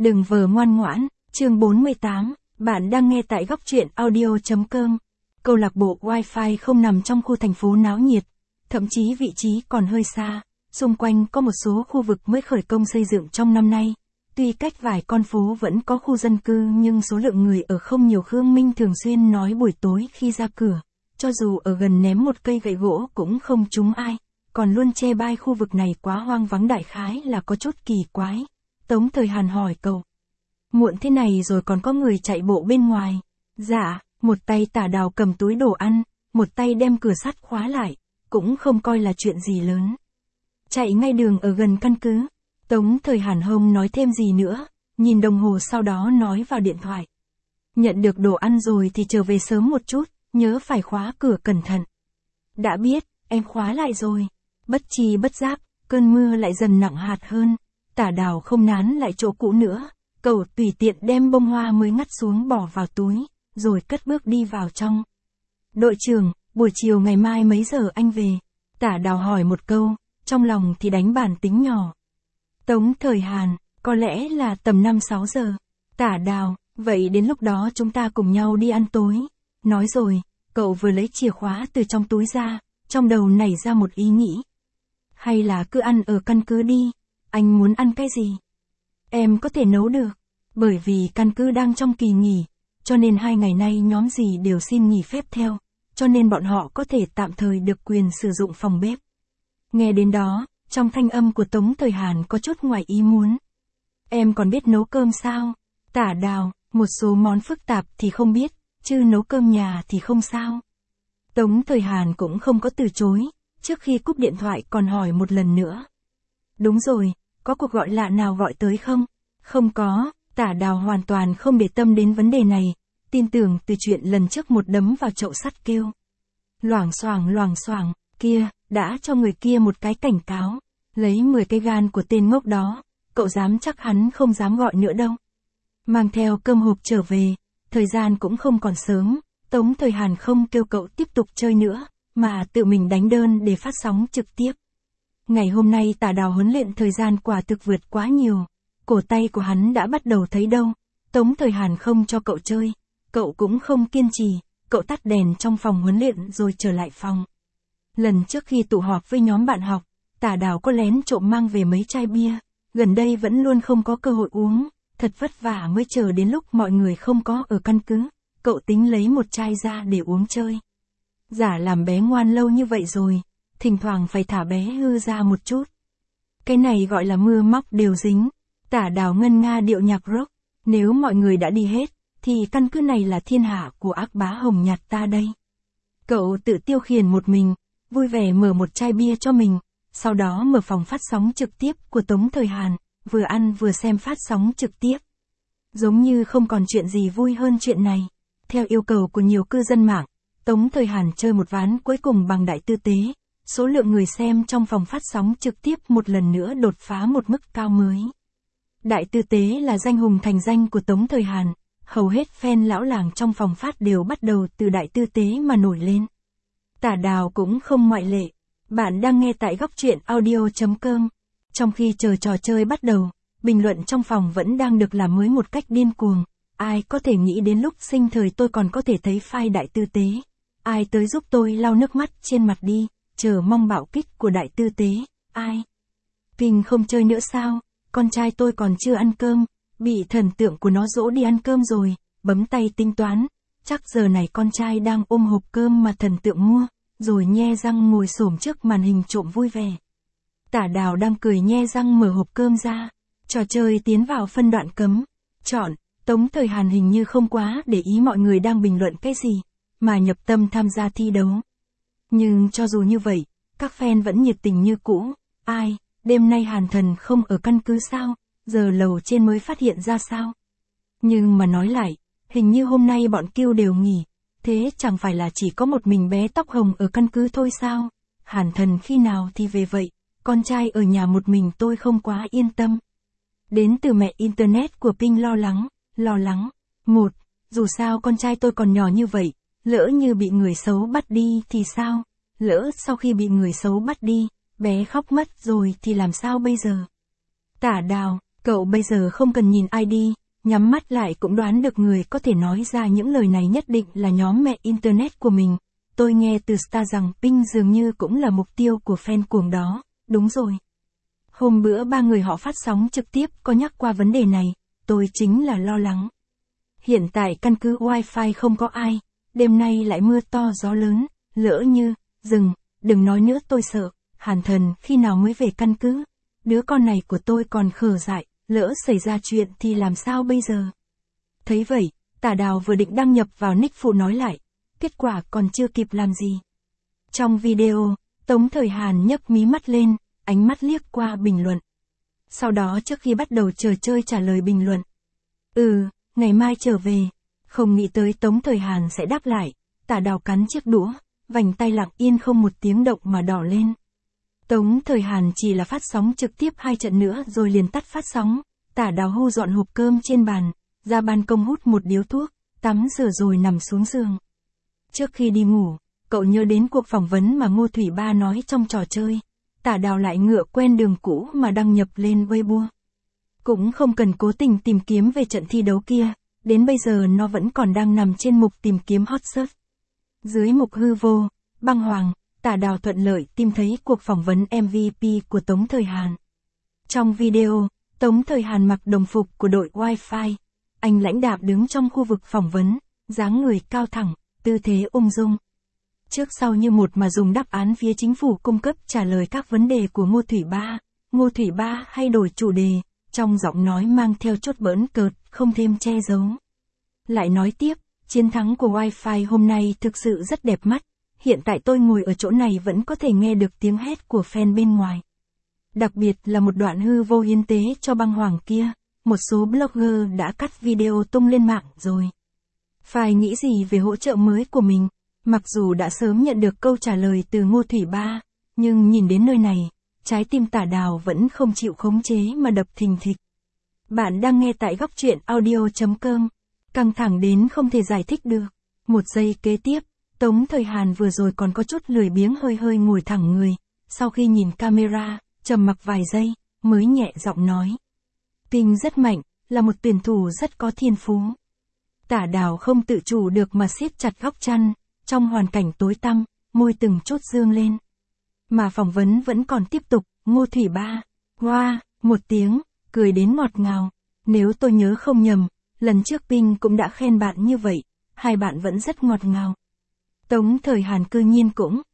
Đừng vờ ngoan ngoãn, chương 48, bạn đang nghe tại góc truyện audio.com. Câu lạc bộ Wi-Fi không nằm trong khu thành phố náo nhiệt, thậm chí vị trí còn hơi xa, xung quanh có một số khu vực mới khởi công xây dựng trong năm nay. Tuy cách vài con phố vẫn có khu dân cư nhưng số lượng người ở không nhiều. Khương Minh thường xuyên nói buổi tối khi ra cửa, cho dù ở gần ném một cây gậy gỗ cũng không trúng ai, còn luôn chê bai khu vực này quá hoang vắng, đại khái là có chút kỳ quái. Tống Thời Hàn hỏi cậu. Muộn thế này rồi còn có người chạy bộ bên ngoài. Dạ, một tay Tả Đào cầm túi đồ ăn, một tay đem cửa sắt khóa lại, cũng không coi là chuyện gì lớn. Chạy ngay đường ở gần căn cứ. Tống Thời Hàn không nói thêm gì nữa, nhìn đồng hồ sau đó nói vào điện thoại. Nhận được đồ ăn rồi thì trở về sớm một chút, nhớ phải khóa cửa cẩn thận. Đã biết, em khóa lại rồi. Bất tri bất giác, cơn mưa lại dần nặng hạt hơn. Tả Đào không nán lại chỗ cũ nữa, cậu tùy tiện đem bông hoa mới ngắt xuống bỏ vào túi, rồi cất bước đi vào trong. Đội trưởng, buổi chiều ngày mai mấy giờ anh về? Tả Đào hỏi một câu, trong lòng thì đánh bản tính nhỏ. Tống Thời Hàn, có lẽ là tầm 5-6 giờ. Tả Đào, vậy đến lúc đó chúng ta cùng nhau đi ăn tối. Nói rồi, cậu vừa lấy chìa khóa từ trong túi ra, trong đầu nảy ra một ý nghĩ. Hay là cứ ăn ở căn cứ đi, anh muốn ăn cái gì? Em có thể nấu được, bởi vì căn cứ đang trong kỳ nghỉ, cho nên 2 ngày nay nhóm gì đều xin nghỉ phép theo, cho nên bọn họ có thể tạm thời được quyền sử dụng phòng bếp. Nghe đến đó, trong thanh âm của Tống Thời Hàn có chút ngoài ý muốn. Em còn biết nấu cơm sao? Tả Đào, một số món phức tạp thì không biết, chứ nấu cơm nhà thì không sao. Tống Thời Hàn cũng không có từ chối, trước khi cúp điện thoại còn hỏi một lần nữa. Đúng rồi, có cuộc gọi lạ nào gọi tới không? Không có, Tả Đào hoàn toàn không để tâm đến vấn đề này, tin tưởng từ chuyện lần trước một đấm vào chậu sắt kêu. Loảng xoảng, kia, đã cho người kia một cái cảnh cáo, lấy 10 cây gan của tên ngốc đó, cậu dám chắc hắn không dám gọi nữa đâu. Mang theo cơm hộp trở về, thời gian cũng không còn sớm, Tống Thời Hàn không kêu cậu tiếp tục chơi nữa, mà tự mình đánh đơn để phát sóng trực tiếp. Ngày hôm nay Tả Đào huấn luyện thời gian quả thực vượt quá nhiều, cổ tay của hắn đã bắt đầu thấy đau. Tống Thời Hàn không cho cậu chơi, cậu cũng không kiên trì, cậu tắt đèn trong phòng huấn luyện rồi trở lại phòng. Lần trước khi tụ họp với nhóm bạn học, Tả Đào có lén trộm mang về mấy chai bia, gần đây vẫn luôn không có cơ hội uống, thật vất vả mới chờ đến lúc mọi người không có ở căn cứ, cậu tính lấy một chai ra để uống chơi. Giả làm bé ngoan lâu như vậy rồi, thỉnh thoảng phải thả bé hư ra một chút. Cái này gọi là mưa móc đều dính. Tả Đào ngân nga điệu nhạc rock, nếu mọi người đã đi hết, thì căn cứ này là thiên hạ của ác bá hồng nhạt ta đây. Cậu tự tiêu khiển một mình, vui vẻ mở một chai bia cho mình, sau đó mở phòng phát sóng trực tiếp của Tống Thời Hàn, vừa ăn vừa xem phát sóng trực tiếp. Giống như không còn chuyện gì vui hơn chuyện này. Theo yêu cầu của nhiều cư dân mạng, Tống Thời Hàn chơi một ván cuối cùng bằng Đại Tư Tế. Số lượng người xem trong phòng phát sóng trực tiếp một lần nữa đột phá một mức cao mới. Đại Tư Tế là danh hùng thành danh của Tống Thời Hàn, hầu hết fan lão làng trong phòng phát đều bắt đầu từ Đại Tư Tế mà nổi lên. Tả Đào cũng không ngoại lệ. Bạn đang nghe tại góc truyện audio.com. Trong khi chờ trò chơi bắt đầu, bình luận trong phòng vẫn đang được làm mới một cách điên cuồng. Ai có thể nghĩ đến lúc sinh thời tôi còn có thể thấy file Đại Tư Tế. Ai tới giúp tôi lau nước mắt trên mặt đi, chờ mong bạo kích của Đại Tư Tế. Ai? Ping không chơi nữa sao? Con trai tôi còn chưa ăn cơm, bị thần tượng của nó dỗ đi ăn cơm rồi, bấm tay tính toán. Chắc giờ này con trai đang ôm hộp cơm mà thần tượng mua, rồi nhe răng ngồi xổm trước màn hình trộm vui vẻ. Tả Đào đang cười nhe răng mở hộp cơm ra. Trò chơi tiến vào phân đoạn cấm. Chọn, Tống Thời Hàn hình như không quá để ý mọi người đang bình luận cái gì, mà nhập tâm tham gia thi đấu. Nhưng cho dù như vậy, các fan vẫn nhiệt tình như cũ. Ai, đêm nay Hàn Thần không ở căn cứ sao, giờ lầu trên mới phát hiện ra sao. Nhưng mà nói lại, hình như hôm nay bọn Kiêu đều nghỉ, thế chẳng phải là chỉ có một mình bé tóc hồng ở căn cứ thôi sao? Hàn Thần khi nào thì về vậy, con trai ở nhà một mình tôi không quá yên tâm. Đến từ mẹ Internet của Ping lo lắng. 1. Dù sao con trai tôi còn nhỏ như vậy, lỡ như bị người xấu bắt đi thì sao? Lỡ sau khi bị người xấu bắt đi, bé khóc mất rồi thì làm sao bây giờ? Tả Đào, Cậu bây giờ không cần nhìn ID, nhắm mắt lại cũng đoán được người có thể nói ra những lời này nhất định là nhóm mẹ Internet của mình. Tôi nghe từ Star rằng Pink dường như cũng là mục tiêu của fan cuồng đó, đúng rồi. Hôm bữa ba người họ phát sóng trực tiếp có nhắc qua vấn đề này, tôi chính là lo lắng. Hiện tại căn cứ Wi-Fi không có ai, đêm nay lại mưa to gió lớn, lỡ như, đừng nói nữa tôi sợ, Hàn Thần khi nào mới về căn cứ, đứa con này của tôi còn khờ dại, lỡ xảy ra chuyện thì làm sao bây giờ. Thấy vậy, Tả Đào vừa định đăng nhập vào nick phụ nói lại, kết quả còn chưa kịp làm gì. Trong video, Tống Thời Hàn nhấc mí mắt lên, ánh mắt liếc qua bình luận. Sau đó trước khi bắt đầu trò chơi trả lời bình luận. Ngày mai trở về. Không nghĩ tới Tống Thời Hàn sẽ đáp lại, Tả Đào cắn chiếc đũa, vành tay lặng yên không một tiếng động mà đỏ lên. Tống Thời Hàn chỉ là phát sóng trực tiếp 2 trận nữa rồi liền tắt phát sóng, Tả Đào hu dọn hộp cơm trên bàn, ra ban công hút một điếu thuốc, tắm rửa rồi nằm xuống giường. Trước khi đi ngủ, cậu nhớ đến cuộc phỏng vấn mà Ngô Thủy Ba nói trong trò chơi, Tả Đào lại ngựa quen đường cũ mà đăng nhập lên Weibo. Cũng không cần cố tình tìm kiếm về trận thi đấu kia, đến bây giờ nó vẫn còn đang nằm trên mục tìm kiếm hot search. Dưới mục hư vô, băng hoàng, Tả Đào thuận lợi tìm thấy cuộc phỏng vấn MVP của Tống Thời Hàn. Trong video, Tống Thời Hàn mặc đồng phục của đội Wi-Fi. Anh lãnh đạm đứng trong khu vực phỏng vấn, dáng người cao thẳng, tư thế ung dung. Trước sau như một mà dùng đáp án phía chính phủ cung cấp trả lời các vấn đề của Ngô Thủy Ba. Ngô Thủy Ba hay đổi chủ đề, trong giọng nói mang theo chút bỡn cợt, không thêm che giấu. Lại nói tiếp, chiến thắng của Wi-Fi hôm nay thực sự rất đẹp mắt. Hiện tại tôi ngồi ở chỗ này vẫn có thể nghe được tiếng hét của fan bên ngoài. Đặc biệt là một đoạn hư vô hiến tế cho băng hoàng kia, một số blogger đã cắt video tung lên mạng rồi. Phải nghĩ gì về hỗ trợ mới của mình, mặc dù đã sớm nhận được câu trả lời từ Ngô Thủy Ba, nhưng nhìn đến nơi này, trái tim Tả Đào vẫn không chịu khống chế mà đập thình thịch. Bạn đang nghe tại góc truyện audio.com, căng thẳng đến không thể giải thích được. Một giây kế tiếp, Tống Thời Hàn vừa rồi còn có chút lười biếng hơi ngồi thẳng người, sau khi nhìn camera, trầm mặc vài giây, mới nhẹ giọng nói. Pink rất mạnh, là một tuyển thủ rất có thiên phú. Tả Đào không tự chủ được mà siết chặt góc chăn, trong hoàn cảnh tối tăm, môi từng chút dương lên. Mà phỏng vấn vẫn còn tiếp tục, Ngô Thủy Ba, một tiếng, cười đến ngọt ngào. Nếu tôi nhớ không nhầm, lần trước Pink cũng đã khen bạn như vậy, hai bạn vẫn rất ngọt ngào. Tống Thời Hàn cư nhiên cũng,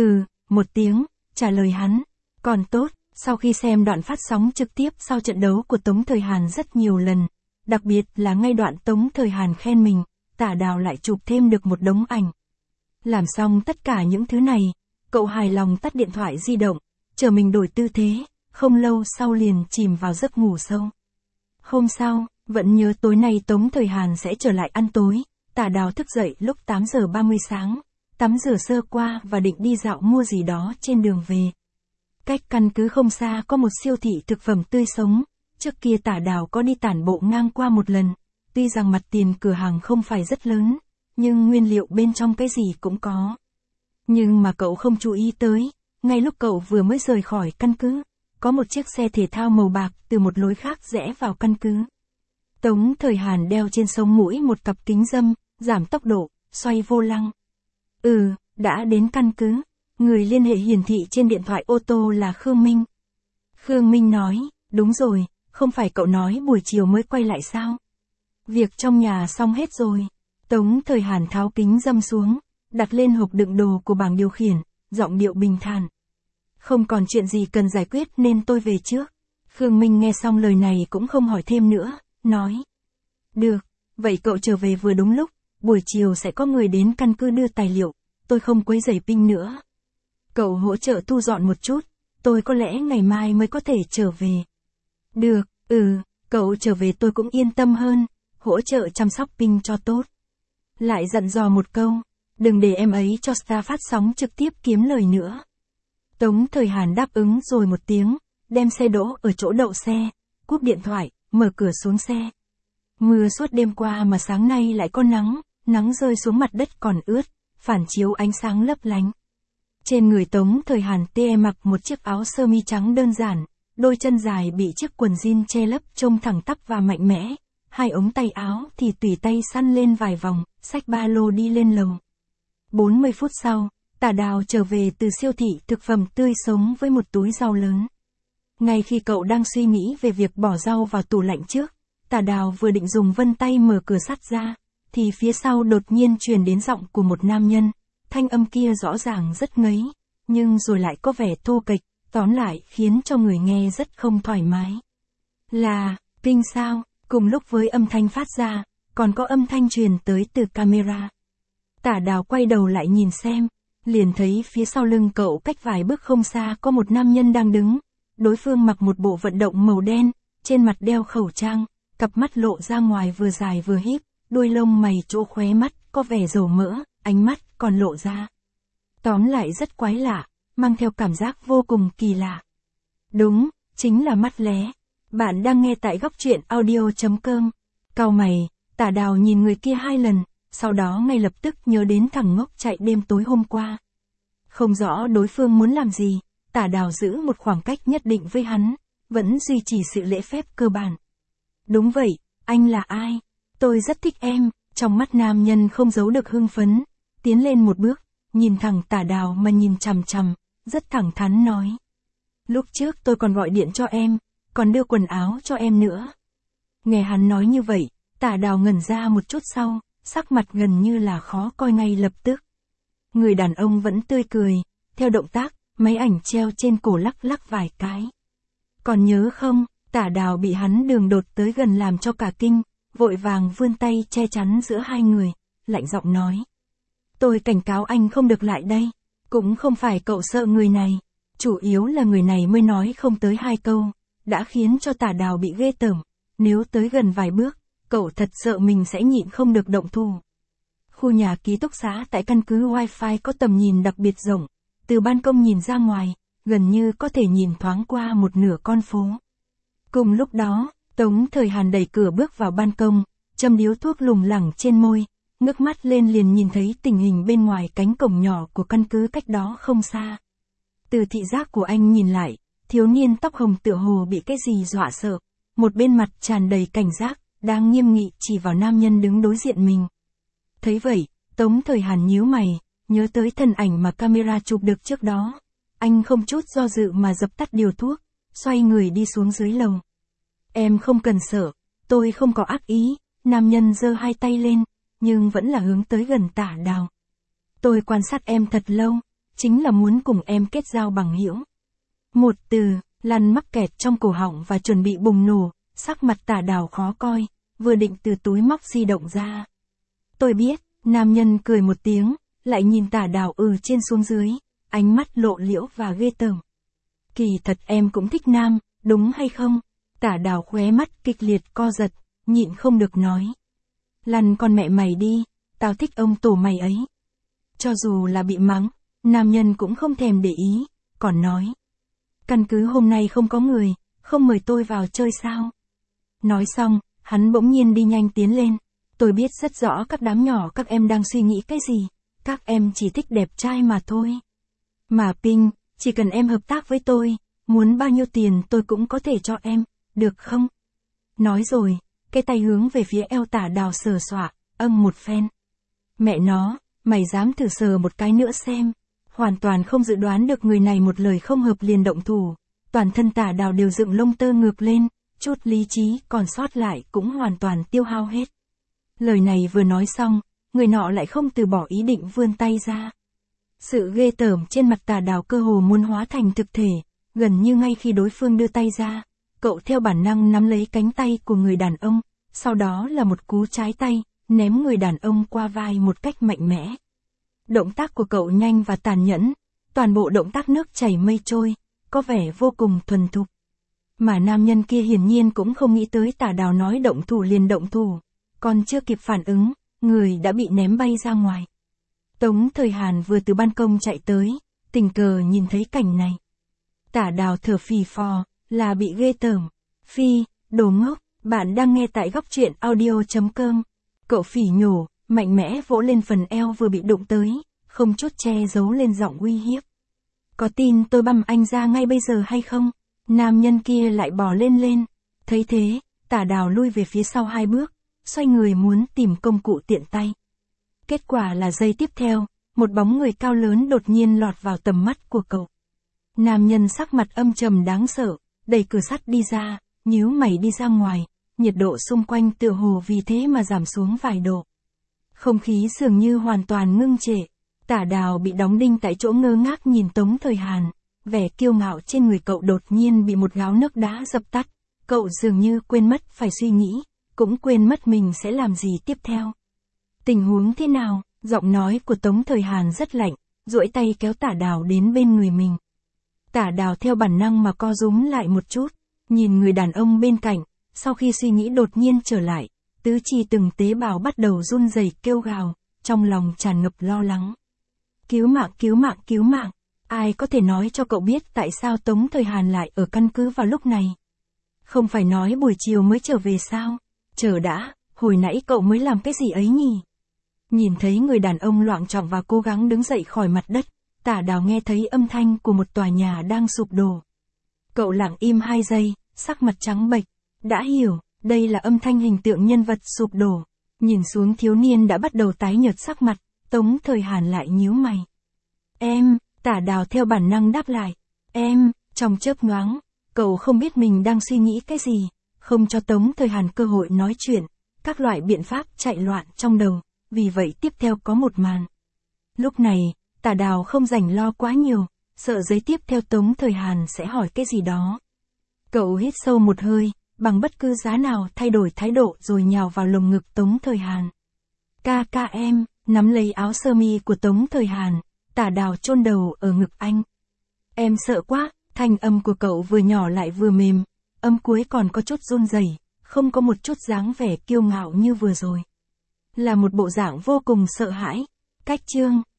một tiếng, trả lời hắn, còn tốt. Sau khi xem đoạn phát sóng trực tiếp sau trận đấu của Tống Thời Hàn rất nhiều lần, đặc biệt là ngay đoạn Tống Thời Hàn khen mình, Tả Đào lại chụp thêm được một đống ảnh. Làm xong tất cả những thứ này, cậu hài lòng tắt điện thoại di động, chờ mình đổi tư thế, không lâu sau liền chìm vào giấc ngủ sâu. Hôm sau, vẫn nhớ tối nay Tống Thời Hàn sẽ trở lại ăn tối, Tả Đào thức dậy lúc 8 giờ 30 sáng, tắm rửa sơ qua và định đi dạo mua gì đó trên đường về. Cách căn cứ không xa có một siêu thị thực phẩm tươi sống, trước kia Tả Đào có đi tản bộ ngang qua một lần, tuy rằng mặt tiền cửa hàng không phải rất lớn, nhưng nguyên liệu bên trong cái gì cũng có. Nhưng mà cậu không chú ý tới, ngay lúc cậu vừa mới rời khỏi căn cứ, có một chiếc xe thể thao màu bạc từ một lối khác rẽ vào căn cứ. Tống Thời Hàn đeo trên sống mũi một cặp kính râm, giảm tốc độ, xoay vô lăng. Đã đến căn cứ. Người liên hệ hiển thị trên điện thoại ô tô là Khương Minh. Khương Minh nói, đúng rồi, không phải cậu nói buổi chiều mới quay lại sao? Việc trong nhà xong hết rồi. Tống Thời Hàn tháo kính râm xuống, đặt lên hộp đựng đồ của bảng điều khiển, giọng điệu bình thản. Không còn chuyện gì cần giải quyết nên tôi về trước. Khương Minh nghe xong lời này cũng không hỏi thêm nữa, nói. Được, vậy cậu trở về vừa đúng lúc, buổi chiều sẽ có người đến căn cứ đưa tài liệu, tôi không quấy rầy Pink nữa. Cậu hỗ trợ thu dọn một chút, tôi có lẽ ngày mai mới có thể trở về. Được, cậu trở về tôi cũng yên tâm hơn, hỗ trợ chăm sóc Pink cho tốt. Lại dặn dò một câu, đừng để em ấy cho Star phát sóng trực tiếp kiếm lời nữa. Tống Thời Hàn đáp ứng rồi một tiếng, đem xe đỗ ở chỗ đậu xe, cúp điện thoại, mở cửa xuống xe. Mưa suốt đêm qua mà sáng nay lại có nắng rơi xuống mặt đất còn ướt, phản chiếu ánh sáng lấp lánh. Trên người Tống Thời Hàn mặc một chiếc áo sơ mi trắng đơn giản, đôi chân dài bị chiếc quần jean che lấp trông thẳng tắp và mạnh mẽ, hai ống tay áo thì tùy tay săn lên vài vòng, xách ba lô đi lên lầu. 40 phút sau, Tả Đào trở về từ siêu thị thực phẩm tươi sống với một túi rau lớn. Ngay khi cậu đang suy nghĩ về việc bỏ rau vào tủ lạnh trước, Tả Đào vừa định dùng vân tay mở cửa sắt ra, thì phía sau đột nhiên truyền đến giọng của một nam nhân, thanh âm kia rõ ràng rất ngấy, nhưng rồi lại có vẻ thô kệch, tóm lại khiến cho người nghe rất không thoải mái. Là, Ping sao? Cùng lúc với âm thanh phát ra, còn có âm thanh truyền tới từ camera. Tả Đào quay đầu lại nhìn xem, liền thấy phía sau lưng cậu cách vài bước không xa có một nam nhân đang đứng. Đối phương mặc một bộ vận động màu đen, trên mặt đeo khẩu trang, cặp mắt lộ ra ngoài vừa dài vừa híp, đuôi lông mày chỗ khóe mắt có vẻ dầu mỡ, ánh mắt còn lộ ra. Tóm lại rất quái lạ, mang theo cảm giác vô cùng kỳ lạ. Đúng, chính là mắt lé. Bạn đang nghe tại góc truyện audio.com. Cau mày, Tả Đào nhìn người kia 2 lần, sau đó ngay lập tức nhớ đến thằng ngốc chạy đêm tối hôm qua. Không rõ đối phương muốn làm gì, Tả Đào giữ một khoảng cách nhất định với hắn, vẫn duy trì sự lễ phép cơ bản. Đúng vậy, anh là ai? Tôi rất thích em, trong mắt nam nhân không giấu được hưng phấn, tiến lên một bước, nhìn thẳng Tả Đào mà nhìn chằm chằm, rất thẳng thắn nói. Lúc trước tôi còn gọi điện cho em, còn đưa quần áo cho em nữa. Nghe hắn nói như vậy, Tả Đào ngẩn ra một chút sau, sắc mặt gần như là khó coi ngay lập tức. Người đàn ông vẫn tươi cười, theo động tác, máy ảnh treo trên cổ lắc lắc vài cái. Còn nhớ không, Tả Đào bị hắn đường đột tới gần làm cho cả kinh, vội vàng vươn tay che chắn giữa hai người, lạnh giọng nói. Tôi cảnh cáo anh không được lại đây, cũng không phải cậu sợ người này, chủ yếu là người này mới nói không tới 2 câu, đã khiến cho Tả Đào bị ghê tởm, nếu tới gần vài bước, cậu thật sợ mình sẽ nhịn không được động thủ. Khu nhà ký túc xá tại căn cứ Wi-Fi có tầm nhìn đặc biệt rộng, từ ban công nhìn ra ngoài, gần như có thể nhìn thoáng qua một nửa con phố. Cùng lúc đó, Tống Thời Hàn đẩy cửa bước vào ban công, châm điếu thuốc lủng lẳng trên môi, ngước mắt lên liền nhìn thấy tình hình bên ngoài cánh cổng nhỏ của căn cứ cách đó không xa. Từ thị giác của anh nhìn lại, thiếu niên tóc hồng tựa hồ bị cái gì dọa sợ, một bên mặt tràn đầy cảnh giác, đang nghiêm nghị chỉ vào nam nhân đứng đối diện mình. Thấy vậy, Tống Thời Hàn nhíu mày, nhớ tới thân ảnh mà camera chụp được trước đó. Anh không chút do dự mà dập tắt điều thuốc, xoay người đi xuống dưới lầu. Em không cần sợ, tôi không có ác ý, nam nhân giơ hai tay lên, nhưng vẫn là hướng tới gần Tả Đào. Tôi quan sát em thật lâu, chính là muốn cùng em kết giao bằng hữu. Một từ, lăn mắc kẹt trong cổ họng và chuẩn bị bùng nổ, sắc mặt Tả Đào khó coi, vừa định từ túi móc di động ra. Tôi biết, nam nhân cười một tiếng, lại nhìn Tả Đào trên xuống dưới, ánh mắt lộ liễu và ghê tởm. Kỳ thật em cũng thích nam, đúng hay không? Tả Đào khóe mắt kịch liệt co giật, nhịn không được nói. Lăn con mẹ mày đi, tao thích ông tổ mày ấy. Cho dù là bị mắng, nam nhân cũng không thèm để ý, còn nói. Căn cứ hôm nay không có người, không mời tôi vào chơi sao? Nói xong, hắn bỗng nhiên đi nhanh tiến lên. Tôi biết rất rõ các đám nhỏ các em đang suy nghĩ cái gì, các em chỉ thích đẹp trai mà thôi. Mà Ping, chỉ cần em hợp tác với tôi, muốn bao nhiêu tiền tôi cũng có thể cho em, được không? Nói rồi, cái tay hướng về phía eo Tả Đào sờ soạ, một phen. Mẹ nó, mày dám thử sờ một cái nữa xem. Hoàn toàn không dự đoán được người này một lời không hợp liền động thủ. Toàn thân Tả Đào đều dựng lông tơ ngược lên, chút lý trí còn sót lại cũng hoàn toàn tiêu hao hết. Lời này vừa nói xong, người nọ lại không từ bỏ ý định vươn tay ra. Sự ghê tởm trên mặt Tả Đào cơ hồ muốn hóa thành thực thể, gần như ngay khi đối phương đưa tay ra, cậu theo bản năng nắm lấy cánh tay của người đàn ông, sau đó là một cú trái tay, ném người đàn ông qua vai một cách mạnh mẽ. Động tác của cậu nhanh và tàn nhẫn, toàn bộ động tác nước chảy mây trôi, có vẻ vô cùng thuần thục. Mà nam nhân kia hiển nhiên cũng không nghĩ tới Tả Đào nói động thủ liền động thủ, còn chưa kịp phản ứng, người đã bị ném bay ra ngoài. Tống Thời Hàn vừa từ ban công chạy tới, tình cờ nhìn thấy cảnh này. Tả Đào thở phì phò, là bị ghê tởm. Phi, đồ ngốc, bạn đang nghe tại góc truyện audio.com. Cậu phỉ nhổ, mạnh mẽ vỗ lên phần eo vừa bị đụng tới, không chút che giấu lên giọng uy hiếp. Có tin tôi băm anh ra ngay bây giờ hay không? Nam nhân kia lại bò lên. Thấy thế, Tả Đào lui về phía sau 2 bước, xoay người muốn tìm công cụ tiện tay. Kết quả là giây tiếp theo, một bóng người cao lớn đột nhiên lọt vào tầm mắt của cậu. Nam nhân sắc mặt âm trầm đáng sợ, đẩy cửa sắt đi ra, nhíu mày đi ra ngoài, nhiệt độ xung quanh tựa hồ vì thế mà giảm xuống vài độ. Không khí dường như hoàn toàn ngưng trệ, Tả Đào bị đóng đinh tại chỗ ngơ ngác nhìn Tống Thời Hàn, vẻ kiêu ngạo trên người cậu đột nhiên bị một gáo nước đá dập tắt, cậu dường như quên mất phải suy nghĩ, cũng quên mất mình sẽ làm gì tiếp theo. Tình huống thế nào? Giọng nói của Tống Thời Hàn rất lạnh, duỗi tay kéo Tả Đào đến bên người mình. Tả Đào theo bản năng mà co rúm lại một chút, nhìn người đàn ông bên cạnh, sau khi suy nghĩ đột nhiên trở lại, tứ chi từng tế bào bắt đầu run rẩy kêu gào, trong lòng tràn ngập lo lắng. Cứu mạng, cứu mạng, cứu mạng! Ai có thể nói cho cậu biết tại sao Tống Thời Hàn lại ở căn cứ vào lúc này? Không phải nói buổi chiều mới trở về sao? Chờ đã, hồi nãy cậu mới làm cái gì ấy nhỉ? Nhìn thấy người đàn ông loạng choạng và cố gắng đứng dậy khỏi mặt đất, Tả Đào nghe thấy âm thanh của một tòa nhà đang sụp đổ. Cậu lặng im 2 giây, sắc mặt trắng bệch. Đã hiểu, đây là âm thanh hình tượng nhân vật sụp đổ. Nhìn xuống thiếu niên đã bắt đầu tái nhợt sắc mặt, Tống Thời Hàn lại nhíu mày. Em, Tả Đào theo bản năng đáp lại. Em, trong chớp nhoáng, cậu không biết mình đang suy nghĩ cái gì, không cho Tống Thời Hàn cơ hội nói chuyện, các loại biện pháp chạy loạn trong đầu, vì vậy tiếp theo có một màn. Lúc này, Tả Đào không rảnh lo quá nhiều, sợ giây tiếp theo Tống Thời Hàn sẽ hỏi cái gì đó. Cậu hít sâu một hơi, bằng bất cứ giá nào thay đổi thái độ rồi nhào vào lồng ngực Tống Thời Hàn. Ca em, nắm lấy áo sơ mi của Tống Thời Hàn, Tả Đào chôn đầu ở ngực anh. Em sợ quá, thanh âm của cậu vừa nhỏ lại vừa mềm, âm cuối còn có chút run rẩy, không có một chút dáng vẻ kiêu ngạo như vừa rồi. Là một bộ dạng vô cùng sợ hãi. Cách chương